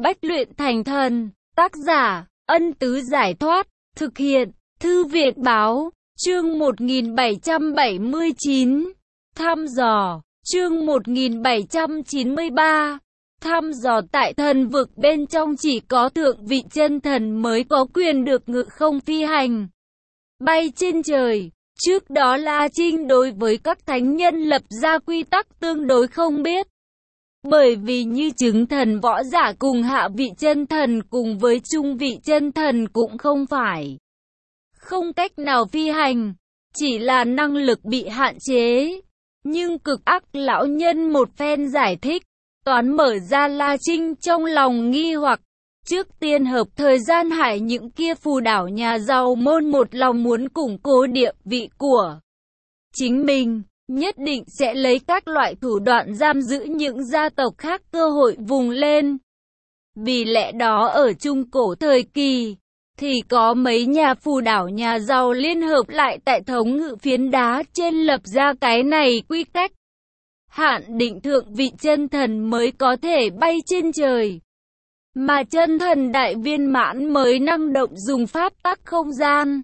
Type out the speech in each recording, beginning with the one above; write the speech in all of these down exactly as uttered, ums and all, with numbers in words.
bách luyện thành thần. Tác giả, Ân Tứ Giải Thoát. Thực hiện, Thư Viện Báo. Chương một nghìn bảy trăm bảy mươi chín. Thăm dò. Chương một nghìn bảy trăm chín mươi ba. Thăm dò. Tại thần vực bên trong chỉ có thượng vị chân thần mới có quyền được ngự không phi hành, bay trên trời. Trước đó La Trinh đối với các thánh nhân lập ra quy tắc tương đối không biết. Bởi vì như chứng thần võ giả cùng hạ vị chân thần cùng với trung vị chân thần cũng không phải không cách nào phi hành, chỉ là năng lực bị hạn chế. Nhưng cực ác lão nhân một phen giải thích, toán mở ra La Trinh trong lòng nghi hoặc. Trước tiên hợp thời gian hại những kia phù đảo nhà giàu môn một lòng muốn củng cố địa vị của chính mình, nhất định sẽ lấy các loại thủ đoạn giam giữ những gia tộc khác cơ hội vùng lên. Vì lẽ đó ở Trung Cổ thời kỳ, thì có mấy nhà phù đảo nhà giàu liên hợp lại tại thống ngự phiến đá trên lập ra cái này quy cách. Hạn định thượng vị chân thần mới có thể bay trên trời, mà chân thần đại viên mãn mới năng động dùng pháp tắc không gian.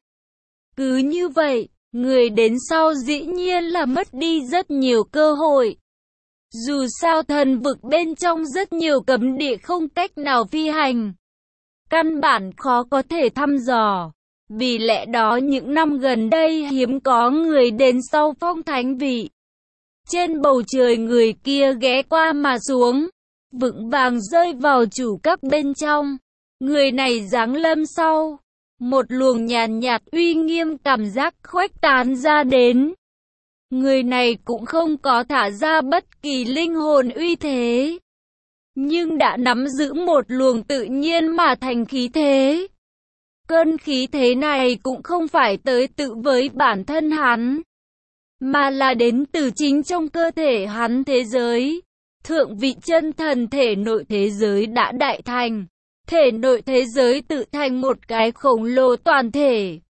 Cứ như vậy, người đến sau dĩ nhiên là mất đi rất nhiều cơ hội. Dù sao thần vực bên trong rất nhiều cấm địa không cách nào phi hành, căn bản khó có thể thăm dò. Vì lẽ đó những năm gần đây hiếm có người đến sau phong thánh vị. Trên bầu trời người kia ghé qua mà xuống, vững vàng rơi vào chủ các bên trong. Người này giáng lâm sau, một luồng nhàn nhạt uy nghiêm cảm giác khuếch tán ra đến. Người này cũng không có thả ra bất kỳ linh hồn uy thế, nhưng đã nắm giữ một luồng tự nhiên mà thành khí thế. Cơn khí thế này cũng không phải tới tự với bản thân hắn, mà là đến từ chính trong cơ thể hắn. Thế giới thượng vị chân thần thể nội thế giới đã đại thành, thể nội thế giới tự thành một cái khổng lồ toàn thể.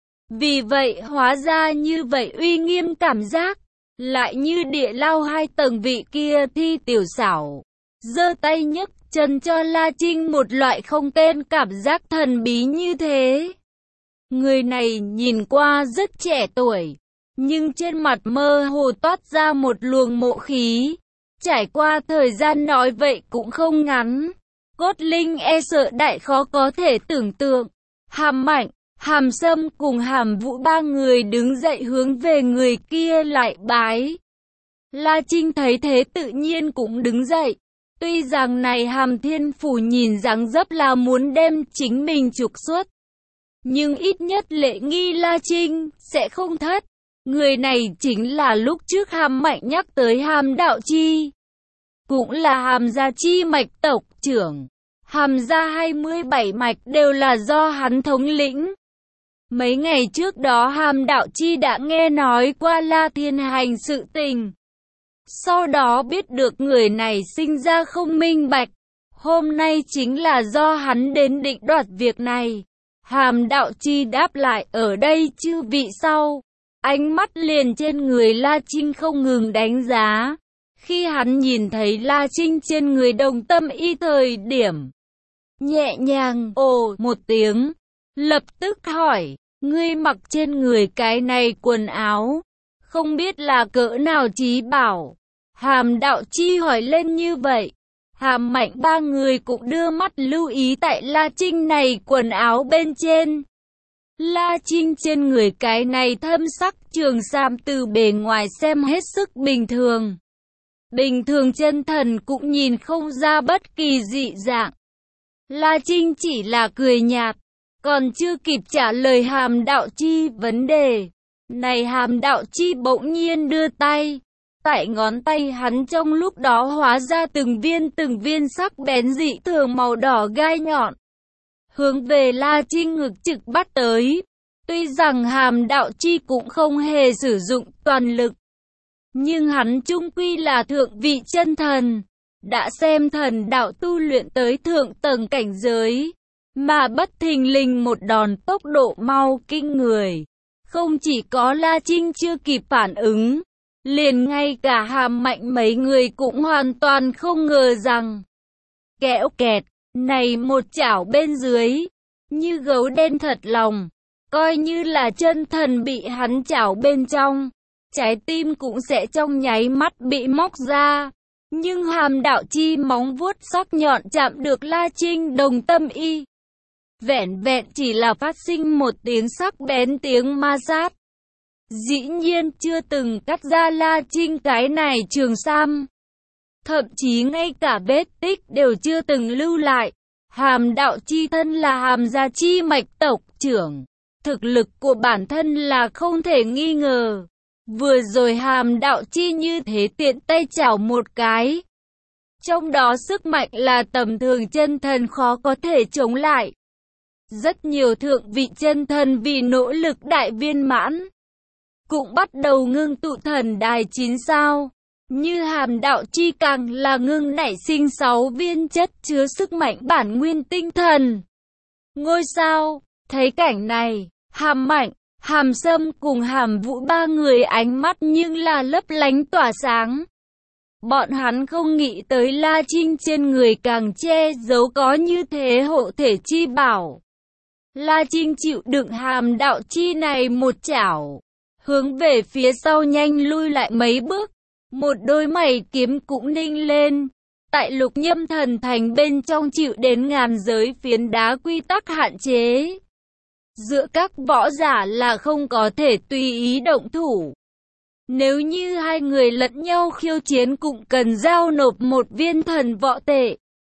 Vì vậy hóa ra như vậy uy nghiêm cảm giác, lại như địa lao hai tầng vị kia Thi Tiểu Xảo giơ tay nhấc chân cho La Trinh một loại không tên cảm giác thần bí như thế. Người này nhìn qua rất trẻ tuổi, nhưng trên mặt mơ hồ toát ra một luồng mộ khí. Trải qua thời gian nói vậy cũng không ngắn, Cốt Linh e sợ đại khó có thể tưởng tượng. Hàm Mạnh, Hàm Sâm cùng Hàm Vũ ba người đứng dậy hướng về người kia lại bái. La Trinh thấy thế tự nhiên cũng đứng dậy. Tuy rằng này Hàm Thiên Phủ nhìn dáng dấp là muốn đem chính mình trục xuất, nhưng ít nhất lễ nghi La Trinh sẽ không thất. Người này chính là lúc trước Hàm Mạnh nhắc tới Hàm Đạo Chi, cũng là Hàm gia chi mạch tộc trưởng. Hàm gia hai mươi bảy mạch đều là do hắn thống lĩnh. Mấy ngày trước đó Hàm Đạo Chi đã nghe nói qua La Thiên Hành sự tình, sau đó biết được người này sinh ra không minh bạch. Hôm nay chính là do hắn đến định đoạt việc này. Hàm Đạo Chi đáp lại, ở đây chư vị sau. Ánh mắt liền trên người La Trinh không ngừng đánh giá. Khi hắn nhìn thấy La Trinh trên người đồng tâm y thời điểm, nhẹ nhàng ồ một tiếng, lập tức hỏi, ngươi mặc trên người cái này quần áo, không biết là cỡ nào chí bảo. Hàm Đạo Chi hỏi lên như vậy. Hàm Mạnh ba người cũng đưa mắt lưu ý tại La Trinh này quần áo bên trên. La Trinh trên người cái này thâm sắc trường sam từ bề ngoài xem hết sức bình thường. Bình thường chân thần cũng nhìn không ra bất kỳ dị dạng. La Trinh chỉ là cười nhạt, còn chưa kịp trả lời Hàm Đạo Chi vấn đề. Này Hàm Đạo Chi bỗng nhiên đưa tay. Tại ngón tay hắn trong lúc đó hóa ra từng viên từng viên sắc bén dị thường màu đỏ gai nhọn, hướng về La Trinh ngực trực bắt tới. Tuy rằng Hàm Đạo Chi cũng không hề sử dụng toàn lực, nhưng hắn chung quy là thượng vị chân thần, đã xem thần đạo tu luyện tới thượng tầng cảnh giới, mà bất thình lình một đòn tốc độ mau kinh người. Không chỉ có La Trinh chưa kịp phản ứng, liền ngay cả Hàm Mạnh mấy người cũng hoàn toàn không ngờ rằng. Kẽo kẹt, Này một chảo bên dưới, như gấu đen thật lòng, coi như là chân thần bị hắn chảo bên trong, trái tim cũng sẽ trong nháy mắt bị móc ra. Nhưng hàm đạo chi móng vuốt sắc nhọn chạm được La Trinh đồng tâm y. Vẹn vẹn chỉ là phát sinh một tiếng sắc bén, tiếng ma sát. Dĩ nhiên chưa từng cắt ra La Trinh cái này trường sam. Thậm chí ngay cả vết tích đều chưa từng lưu lại. Hàm đạo chi thân là Hàm gia chi mạch tộc trưởng. Thực lực của bản thân là không thể nghi ngờ. Vừa rồi Hàm đạo chi như thế tiện tay chảo một cái. Trong đó sức mạnh là tầm thường chân thần khó có thể chống lại. Rất nhiều thượng vị chân thần vì nỗ lực đại viên mãn, cũng bắt đầu ngưng tụ thần đài chín sao. Như Hàm đạo chi càng là ngưng nảy sinh sáu viên chất chứa sức mạnh bản nguyên tinh thần. Ngôi sao, thấy cảnh này, Hàm Mạnh, Hàm Sâm cùng Hàm Vũ ba người ánh mắt nhưng là lấp lánh tỏa sáng. Bọn hắn không nghĩ tới La Trinh trên người càng che giấu có như thế hộ thể chi bảo. La Trinh chịu đựng Hàm đạo chi này một chảo, hướng về phía sau nhanh lui lại mấy bước, một đôi mày kiếm cũng ninh lên. Tại Lục Nhâm Thần Thành bên trong chịu đến ngàn giới phiến đá quy tắc hạn chế. Giữa các võ giả là không có thể tùy ý động thủ. Nếu như hai người lẫn nhau khiêu chiến cũng cần giao nộp một viên thần võ tệ.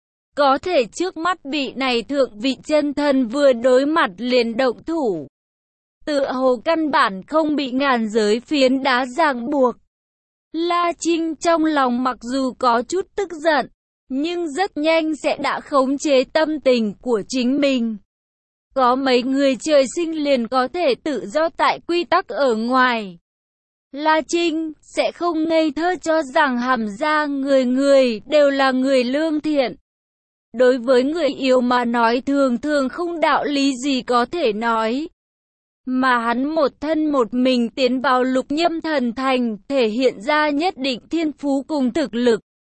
Có thể trước mắt vị này thượng vị chân thần vừa đối mặt liền động thủ. Tựa hồ căn bản không bị ngàn giới phiến đá ràng buộc. La Trinh trong lòng mặc dù có chút tức giận, nhưng rất nhanh sẽ đã khống chế tâm tình của chính mình. Có mấy người trời sinh liền có thể tự do tại quy tắc ở ngoài. La Trinh sẽ không ngây thơ cho rằng Hàm gia người người đều là người lương thiện. Đối với người yếu mà nói thường thường không đạo lý gì có thể nói. Mà hắn một thân một mình tiến vào Lục Nhâm Thần Thành, thể hiện ra nhất định thiên phú cùng thực lực.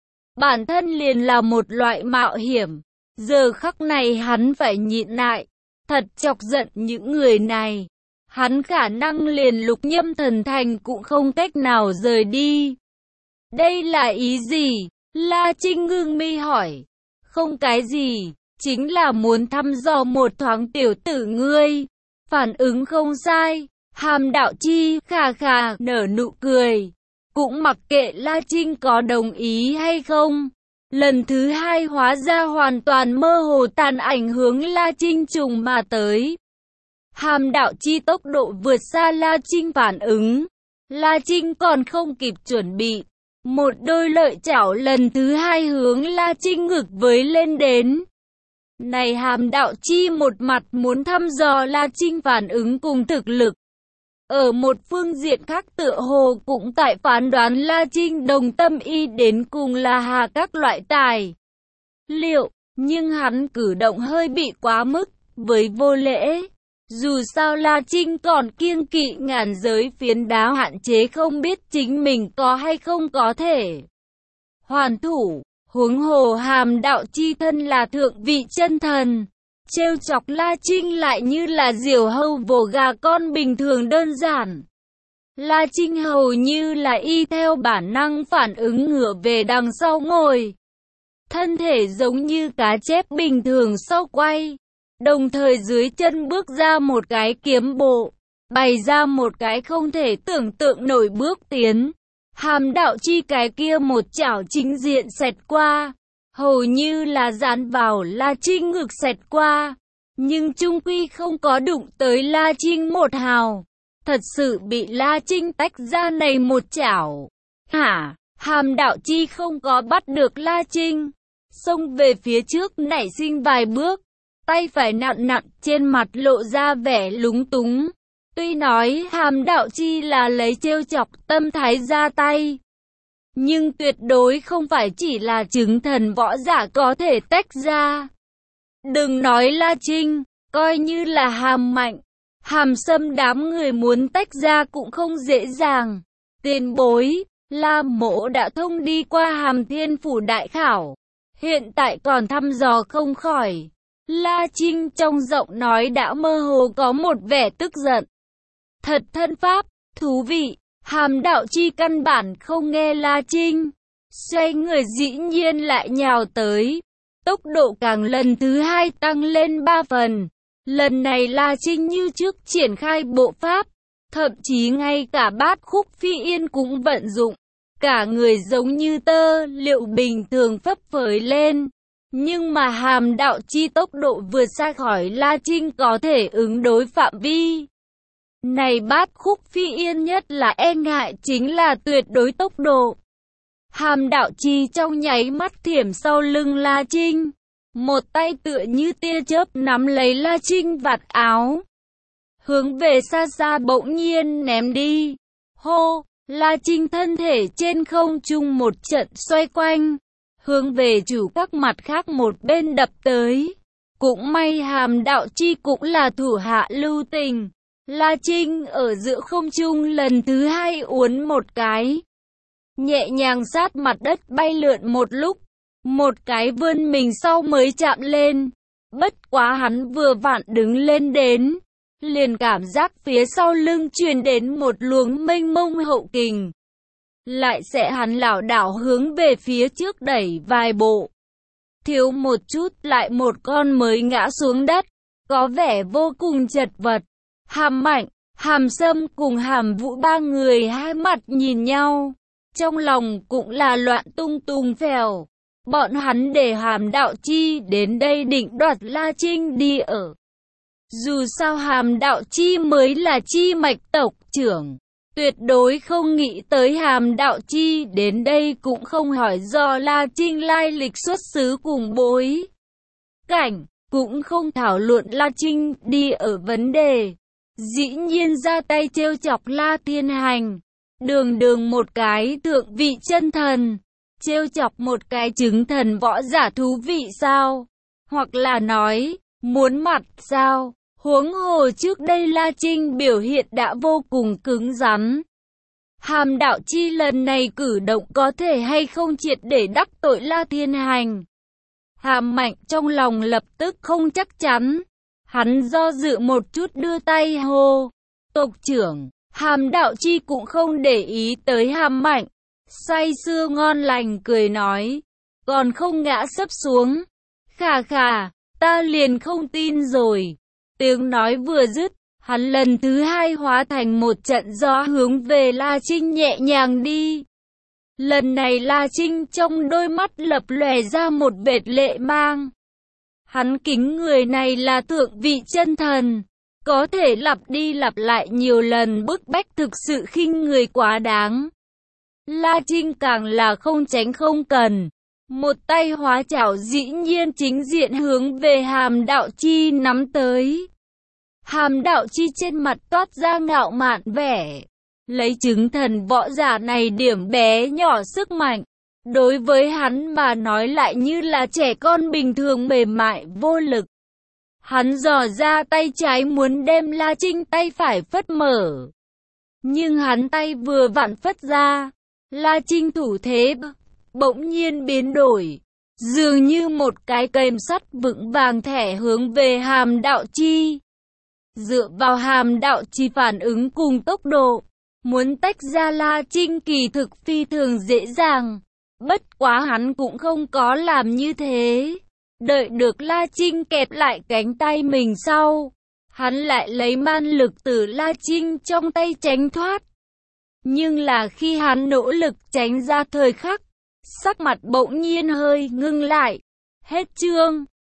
Bản thân liền là một loại mạo hiểm. Giờ khắc này hắn phải nhịn lại, thật chọc giận những người này. Hắn khả năng liền Lục Nhâm Thần Thành cũng không cách nào rời đi. Đây là ý gì? La Trinh ngưng mi hỏi. Không cái gì, chính là muốn thăm dò một thoáng tiểu tử ngươi. Phản ứng không sai, Hàm đạo chi khà khà nở nụ cười. Cũng mặc kệ La Trinh có đồng ý hay không. Lần thứ hai hóa ra hoàn toàn mơ hồ tàn ảnh hướng La Trinh trùng mà tới. Hàm đạo chi tốc độ vượt xa La Trinh phản ứng. La Trinh còn không kịp chuẩn bị. Một đôi lợi chảo lần thứ hai hướng La Trinh ngực với lên đến. Này Hàm đạo chi một mặt muốn thăm dò La Trinh phản ứng cùng thực lực. Ở một phương diện khác tựa hồ cũng tại phán đoán La Trinh đồng tâm y đến cùng là hà các loại tài liệu. Nhưng hắn cử động hơi bị quá mức, với vô lễ. Dù sao La Trinh còn kiêng kỵ ngàn giới phiến đá hạn chế không biết chính mình có hay không có thể hoàn thủ. Huống hồ Hàm đạo chi thân là thượng vị chân thần. Trêu chọc La Trinh lại như là diều hâu vồ gà con bình thường đơn giản. La Trinh hầu như là y theo bản năng phản ứng ngửa về đằng sau ngồi. Thân thể giống như cá chép bình thường sau quay. Đồng thời dưới chân bước ra một cái kiếm bộ, bày ra một cái không thể tưởng tượng nổi bước tiến. Hàm đạo chi cái kia một chảo chính diện xẹt qua, hầu như là dán vào La Trinh ngực xẹt qua, nhưng chung quy không có đụng tới La Trinh một hào. Thật sự bị La Trinh tách ra này một chảo. Hả? Hàm đạo chi không có bắt được La Trinh, xông về phía trước nảy sinh vài bước. Tay phải nặng nặng trên mặt lộ ra vẻ lúng túng. Tuy nói Hàm đạo chi là lấy trêu chọc tâm thái ra tay, nhưng tuyệt đối không phải chỉ là chứng thần võ giả có thể tách ra. Đừng nói La Trinh, coi như là Hàm Mạnh, Hàm Sâm đám người muốn tách ra cũng không dễ dàng. Tiền bối, La Mỗ đã thông đi qua Hàm Thiên Phủ đại khảo. hiện tại còn thăm dò không khỏi. La Trinh trong giọng nói đã mơ hồ có một vẻ tức giận. Thật thân pháp, thú vị. Hàm Đạo Chi căn bản không nghe La Trinh, xoay người dĩ nhiên lại nhào tới. Tốc độ càng lần thứ hai tăng lên ba phần. Lần này La Trinh như trước triển khai bộ pháp, thậm chí ngay cả bát khúc phi yên cũng vận dụng. Cả người giống như tơ liệu bình thường phấp phới lên. Nhưng mà Hàm Đạo Chi tốc độ vượt xa khỏi La Trinh có thể ứng đối phạm vi. Này bát khúc phi yên nhất là e ngại chính là tuyệt đối tốc độ. Hàm Đạo Chi trong nháy mắt thiểm sau lưng La Trinh. Một tay tựa như tia chớp nắm lấy La Trinh vạt áo. Hướng về xa xa bỗng nhiên ném đi. Hô! La Trinh thân thể trên không trung một trận xoay quanh. Hướng về chủ các mặt khác một bên đập tới. Cũng may Hàm Đạo Chi cũng là thủ hạ lưu tình. La Trinh ở giữa không trung lần thứ hai uốn một cái. Nhẹ nhàng sát mặt đất bay lượn một lúc. Một cái vươn mình sau mới chạm lên. Bất quá hắn vừa vặn đứng lên đến. Liền cảm giác phía sau lưng truyền đến một luồng mênh mông hậu kình. Lại sẽ hắn lảo đảo hướng về phía trước đẩy vài bộ. Thiếu một chút lại một con mới ngã xuống đất. Có vẻ vô cùng chật vật. Hàm Mạnh, Hàm Sâm cùng Hàm Vũ ba người hai mặt nhìn nhau. Trong lòng cũng là loạn tung tung phèo. Bọn hắn để Hàm Đạo Chi đến đây định đoạt La Trinh đi ở. Dù sao Hàm Đạo Chi mới là chi mạch tộc trưởng. Tuyệt đối không nghĩ tới Hàm Đạo Chi đến đây cũng không hỏi do La Trinh lai lịch xuất xứ cùng bối cảnh. Cũng không thảo luận La Trinh đi ở vấn đề. Dĩ nhiên ra tay trêu chọc La Thiên Hành. Đường đường một cái thượng vị chân thần. Trêu chọc một cái chứng thần võ giả thú vị sao? Hoặc là nói, muốn mặt sao? Huống hồ trước đây La Trinh biểu hiện đã vô cùng cứng rắn. Hàm Đạo Chi lần này cử động có thể hay không triệt để đắc tội La Thiên Hành. Hàm Mạnh trong lòng lập tức không chắc chắn. Hắn do dự một chút đưa tay hô. Tộc trưởng, Hàm Đạo Chi cũng không để ý tới Hàm Mạnh. Say sưa ngon lành cười nói. Còn không ngã sấp xuống. Khà khà, ta liền không tin rồi. Tiếng nói vừa dứt, hắn lần thứ hai hóa thành một trận gió hướng về La Trinh nhẹ nhàng đi. Lần này La Trinh trong đôi mắt lập lòe ra một vệt lệ mang. Hắn kính người này là thượng vị chân thần, có thể lặp đi lặp lại nhiều lần bức bách thực sự khinh người quá đáng. La Trinh càng là không tránh không cần. Một tay hóa chảo dĩ nhiên chính diện hướng về Hàm Đạo Chi nắm tới. Hàm Đạo Chi trên mặt toát ra ngạo mạn vẻ. Lấy chứng thần võ giả này điểm bé nhỏ sức mạnh. Đối với hắn mà nói lại như là trẻ con bình thường mềm mại vô lực. Hắn giở ra tay trái muốn đem La Trinh tay phải phất mở. Nhưng hắn tay vừa vặn phất ra. La Trinh thủ thế bỗng nhiên biến đổi. Dường như một cái kềm sắt vững vàng thẻ hướng về Hàm Đạo Chi. Dựa vào Hàm Đạo Chi phản ứng cùng tốc độ. Muốn tách ra La Trinh kỳ thực phi thường dễ dàng. Bất quá hắn cũng không có làm như thế. Đợi được La Trinh kẹp lại cánh tay mình sau. Hắn lại lấy man lực từ La Trinh trong tay tránh thoát. Nhưng là khi hắn nỗ lực tránh ra thời khắc, sắc mặt bỗng nhiên hơi ngưng lại. Hết chương.